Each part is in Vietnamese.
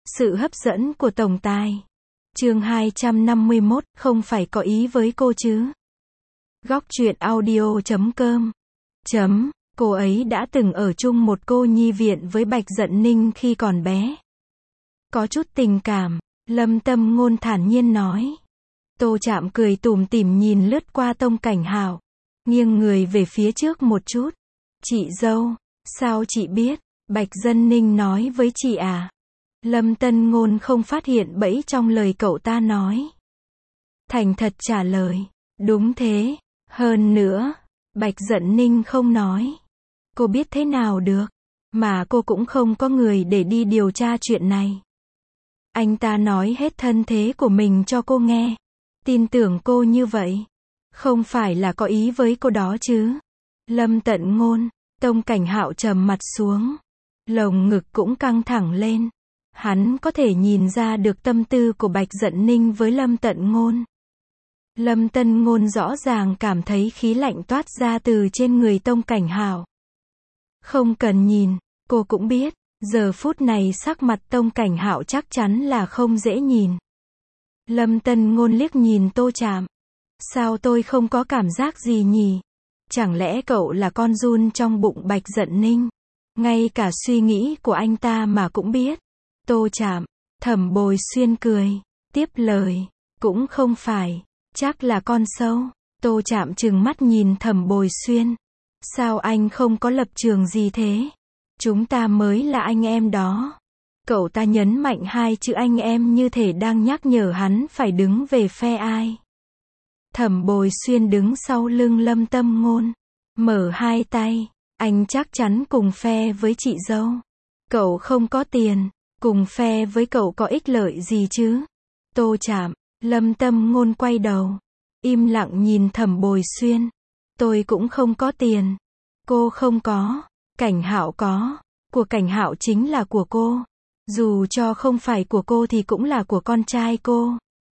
Sự hấp dẫn của tổng tài. Chương 251, không phải có ý với cô chứ. Góc truyện audio.com. Cô ấy đã từng ở chung một cô nhi viện với Bạch Dận Ninh khi còn bé. Có chút tình cảm, Lâm Tâm Ngôn thản nhiên nói. Tô Trạm cười tủm tỉm nhìn lướt qua Tông Cảnh Hạo, nghiêng người về phía trước một chút. Chị dâu, sao chị biết? Bạch Dận Ninh nói với chị à? Lâm Tân Ngôn không phát hiện bẫy trong lời cậu ta nói. Thành thật trả lời, đúng thế, hơn nữa, Bạch Dận Ninh không nói. Cô biết thế nào được, mà cô cũng không có người để đi điều tra chuyện này. Anh ta nói hết thân thế của mình cho cô nghe. Tin tưởng cô như vậy, không phải là có ý với cô đó chứ. Lâm Tận Ngôn, Tông Cảnh Hạo trầm mặt xuống, lồng ngực cũng căng thẳng lên. Hắn có thể nhìn ra được tâm tư của Bạch Dận Ninh với Lâm Tận Ngôn. Lâm Tân Ngôn rõ ràng cảm thấy khí lạnh toát ra từ trên người Tông Cảnh Hạo. Không cần nhìn, cô cũng biết, giờ phút này sắc mặt Tông Cảnh Hạo chắc chắn là không dễ nhìn. Lâm Tân Ngôn liếc nhìn Tô Trạm. Sao tôi không có cảm giác gì nhỉ? Chẳng lẽ cậu là con giun trong bụng Bạch Dận Ninh? Ngay cả suy nghĩ của anh ta mà cũng biết. Tô Trạm, Thẩm Bồi Xuyên cười, tiếp lời, cũng không phải, chắc là con sâu. Tô Trạm trừng mắt nhìn Thẩm Bồi Xuyên. Sao anh không có lập trường gì thế? Chúng ta mới là anh em đó. Cậu ta nhấn mạnh hai chữ anh em như thể đang nhắc nhở hắn phải đứng về phe ai. Thẩm Bồi Xuyên đứng sau lưng Lâm Tâm Ngôn, mở hai tay, anh chắc chắn cùng phe với chị dâu. Cậu không có tiền, cùng phe với cậu có ích lợi gì chứ? Tô Trạm, Lâm Tâm Ngôn quay đầu, im lặng nhìn Thẩm Bồi Xuyên. Tôi cũng không có tiền. Cô không có, Cảnh Hạo có. Của Cảnh Hạo chính là của cô. Dù cho không phải của cô thì cũng là của con trai cô.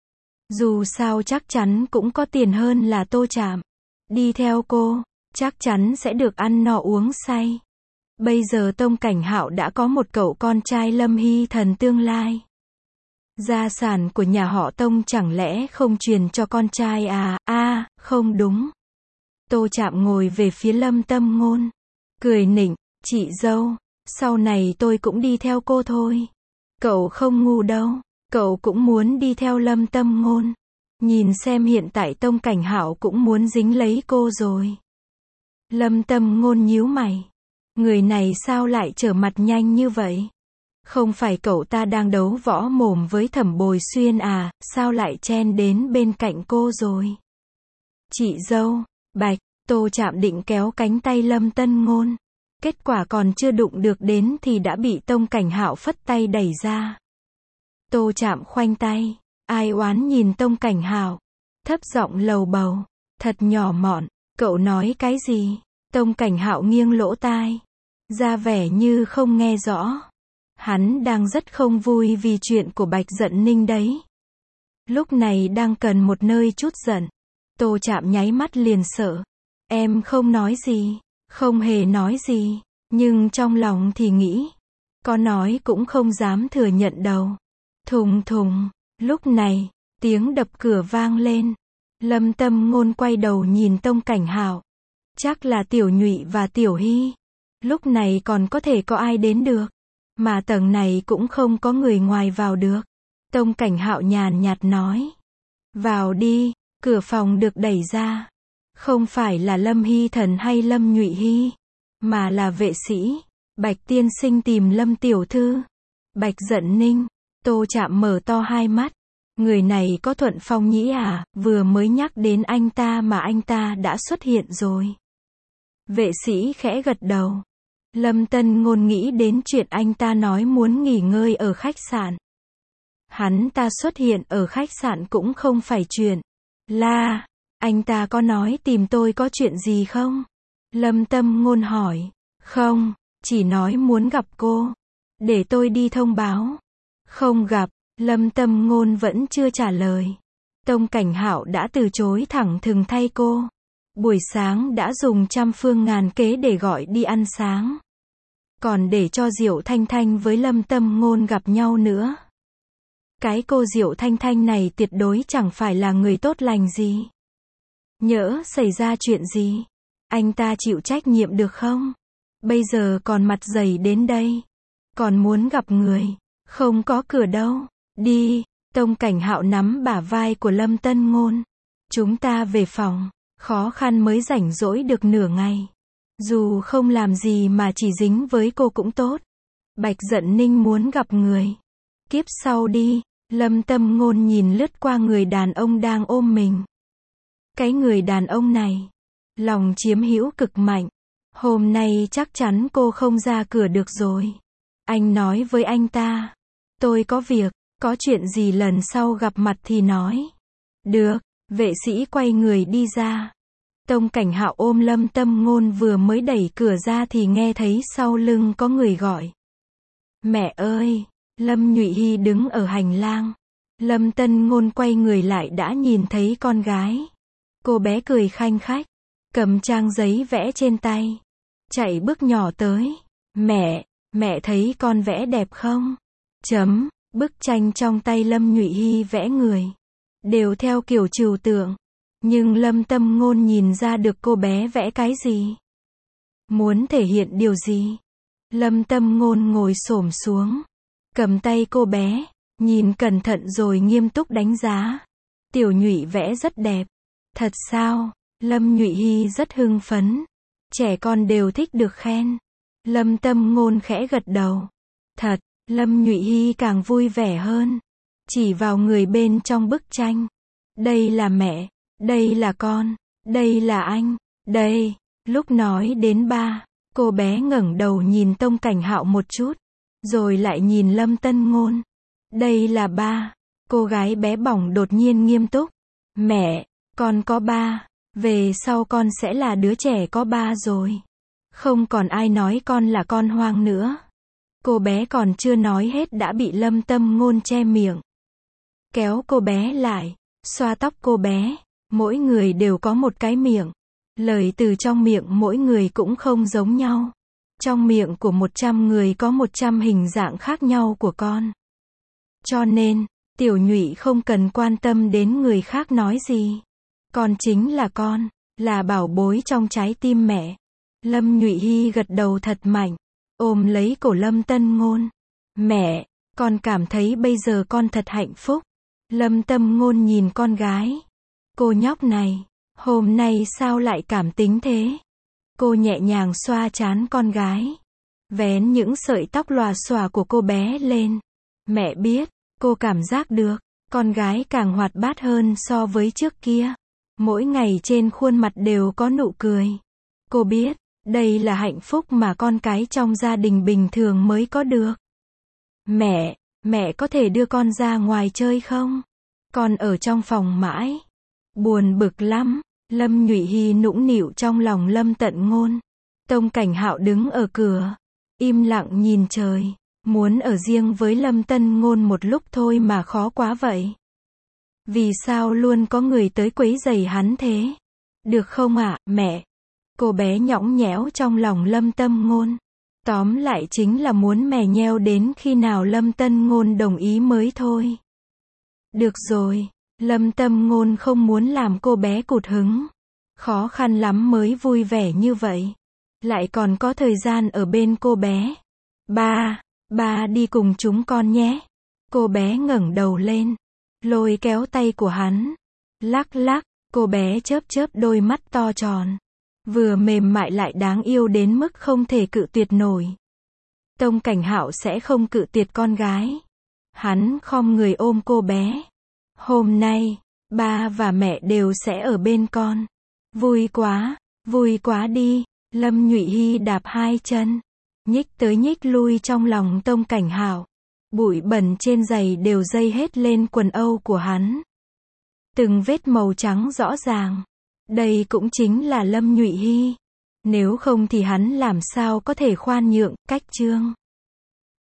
Dù sao chắc chắn cũng có tiền hơn là Tô Trạm. Đi theo cô, chắc chắn sẽ được ăn no uống say. Bây giờ Tông Cảnh Hạo đã có một cậu con trai Lâm Hy Thần tương lai. Gia sản của nhà họ Tông chẳng lẽ không truyền cho con trai à? Không đúng. Tô Trạm ngồi về phía Lâm Tâm Ngôn, cười nịnh, chị dâu, sau này tôi cũng đi theo cô thôi. Cậu không ngu đâu, cậu cũng muốn đi theo Lâm Tâm Ngôn. Nhìn xem hiện tại Tông Cảnh Hạo cũng muốn dính lấy cô rồi. Lâm Tâm Ngôn nhíu mày. Người này sao lại trở mặt nhanh như vậy? Không phải cậu ta đang đấu võ mồm với Thẩm Bồi Xuyên à, sao lại chen đến bên cạnh cô rồi? Chị dâu, Bạch, Tô Trạm định kéo cánh tay Lâm Tân Ngôn. Kết quả còn chưa đụng được đến thì đã bị Tông Cảnh Hạo phất tay đẩy ra. Tô Trạm khoanh tay, ai oán nhìn Tông Cảnh Hạo, thấp giọng lầu bầu, thật nhỏ mọn, cậu nói cái gì? Tông Cảnh Hạo nghiêng lỗ tai, ra vẻ như không nghe rõ. Hắn đang rất không vui vì chuyện của Bạch Dận Ninh đấy. Lúc này đang cần một nơi trút giận. Tô Trạm nháy mắt liền sợ. Em không nói gì, không hề nói gì, nhưng trong lòng thì nghĩ, có nói cũng không dám thừa nhận đâu. Thùng thùng, lúc này, tiếng đập cửa vang lên. Lâm Tâm Ngôn quay đầu nhìn Tông Cảnh Hạo. Chắc là Tiểu Nhụy và Tiểu Hy. Lúc này còn có thể có ai đến được. Mà tầng này cũng không có người ngoài vào được. Tông Cảnh Hạo nhàn nhạt nói. Vào đi, cửa phòng được đẩy ra. Không phải là Lâm Hy Thần hay Lâm Nhụy Hy, mà là vệ sĩ. Bạch tiên sinh tìm Lâm tiểu thư. Bạch Dận Ninh. Tô Trạm mở to hai mắt. Người này có Thuận Phong Nhĩ à? Vừa mới nhắc đến anh ta mà anh ta đã xuất hiện rồi. Vệ sĩ khẽ gật đầu. Lâm Tân Ngôn nghĩ đến chuyện anh ta nói muốn nghỉ ngơi ở khách sạn. Hắn ta xuất hiện ở khách sạn cũng không phải chuyện. Là, anh ta có nói tìm tôi có chuyện gì không? Lâm Tâm Ngôn hỏi. Không, chỉ nói muốn gặp cô. Để tôi đi thông báo. Không gặp, Lâm Tâm Ngôn vẫn chưa trả lời. Tông Cảnh Hạo đã từ chối thẳng thừng thay cô. Buổi sáng đã dùng trăm phương ngàn kế để gọi đi ăn sáng. còn để cho Diệu Thanh Thanh với Lâm Tâm Ngôn gặp nhau nữa. Cái cô Diệu Thanh Thanh này tuyệt đối chẳng phải là người tốt lành gì. Nhỡ xảy ra chuyện gì, anh ta chịu trách nhiệm được không? Bây giờ còn mặt dày đến đây, còn muốn gặp người, không có cửa đâu. Đi, Tông Cảnh Hạo nắm bả vai của Lâm Tân Ngôn. Chúng ta về phòng, khó khăn mới rảnh rỗi được nửa ngày. Dù không làm gì mà chỉ dính với cô cũng tốt. Bạch Dận Ninh muốn gặp người. Kiếp sau đi, Lâm Tâm Ngôn nhìn lướt qua người đàn ông đang ôm mình. Cái người đàn ông này, lòng chiếm hữu cực mạnh. Hôm nay chắc chắn cô không ra cửa được rồi. Anh nói với anh ta, tôi có việc, có chuyện gì lần sau gặp mặt thì nói. Được, vệ sĩ quay người đi ra. Tông Cảnh Hạo ôm Lâm Tâm Ngôn vừa mới đẩy cửa ra thì nghe thấy sau lưng có người gọi. Mẹ ơi! Lâm Nhụy Hy đứng ở hành lang. Lâm Tân Ngôn quay người lại đã nhìn thấy con gái. Cô bé cười khanh khách, cầm trang giấy vẽ trên tay, chạy bước nhỏ tới. Mẹ thấy con vẽ đẹp không? Bức tranh trong tay Lâm Nhụy Hy vẽ người, đều theo kiểu trừu tượng. Nhưng Lâm Tâm Ngôn nhìn ra được cô bé vẽ cái gì, muốn thể hiện điều gì. Lâm Tâm Ngôn ngồi xổm xuống, cầm tay cô bé, nhìn cẩn thận rồi nghiêm túc đánh giá. Tiểu Nhụy vẽ rất đẹp. Thật sao? Lâm Nhụy Hy rất hưng phấn. Trẻ con đều thích được khen. Lâm Tâm Ngôn khẽ gật đầu. Thật. Lâm Nhụy Hy càng vui vẻ hơn. Chỉ vào người bên trong bức tranh. Đây là mẹ, đây là con, đây là anh, đây. Lúc nói đến ba, cô bé ngẩng đầu nhìn Tông Cảnh Hạo một chút, rồi lại nhìn Lâm Tân Ngôn. Đây là ba. Cô gái bé bỏng đột nhiên nghiêm túc. Mẹ, con có ba. Về sau con sẽ là đứa trẻ có ba rồi. Không còn ai nói con là con hoang nữa. Cô bé còn chưa nói hết đã bị Lâm Tâm Ngôn che miệng. Kéo cô bé lại, xoa tóc cô bé. Mỗi người đều có một cái miệng. Lời từ trong miệng mỗi người cũng không giống nhau. Trong miệng của 100 người có 100 hình dạng khác nhau của con. Cho nên, Tiểu Nhụy không cần quan tâm đến người khác nói gì. Con chính là con, là bảo bối trong trái tim mẹ. Lâm Nhụy Hy gật đầu thật mạnh, ôm lấy cổ Lâm Tân Ngôn. Mẹ, con cảm thấy bây giờ con thật hạnh phúc. Lâm Tâm Ngôn nhìn con gái. Cô nhóc này, hôm nay sao lại cảm tính thế? Cô nhẹ nhàng xoa trán con gái, vén những sợi tóc lòa xòa của cô bé lên. Mẹ biết, cô cảm giác được, con gái càng hoạt bát hơn so với trước kia. Mỗi ngày trên khuôn mặt đều có nụ cười. Cô biết, đây là hạnh phúc mà con cái trong gia đình bình thường mới có được. Mẹ có thể đưa con ra ngoài chơi không? Con ở trong phòng mãi. Buồn bực lắm. Lâm Nhụy Hy nũng nịu trong lòng Lâm Tận Ngôn. Tông Cảnh Hạo đứng ở cửa, im lặng nhìn trời. Muốn ở riêng với Lâm Tân Ngôn một lúc thôi mà khó quá vậy. Vì sao luôn có người tới quấy rầy hắn thế? Được không ạ, mẹ? Cô bé nhõng nhẽo trong lòng Lâm Tâm Ngôn. Tóm lại chính là muốn mè nheo đến khi nào Lâm Tân Ngôn đồng ý mới thôi. Được rồi, Lâm Tâm Ngôn không muốn làm cô bé cụt hứng. Khó khăn lắm mới vui vẻ như vậy. Lại còn có thời gian ở bên cô bé. Ba đi cùng chúng con nhé. Cô bé ngẩng đầu lên, lôi kéo tay của hắn. Lắc lắc, cô bé chớp chớp đôi mắt to tròn. Vừa mềm mại lại đáng yêu đến mức không thể cự tuyệt nổi. Tông Cảnh Hạo sẽ không cự tuyệt con gái. Hắn khom người ôm cô bé. Hôm nay, ba và mẹ đều sẽ ở bên con. Vui quá đi. Lâm Nhụy Hy đạp hai chân, nhích tới nhích lui trong lòng Tông Cảnh Hạo. Bụi bẩn trên giày đều dây hết lên quần âu của hắn. Từng vết màu trắng rõ ràng. Đây cũng chính là Lâm Nhụy Hy. Nếu không thì hắn làm sao có thể khoan nhượng, cách trương.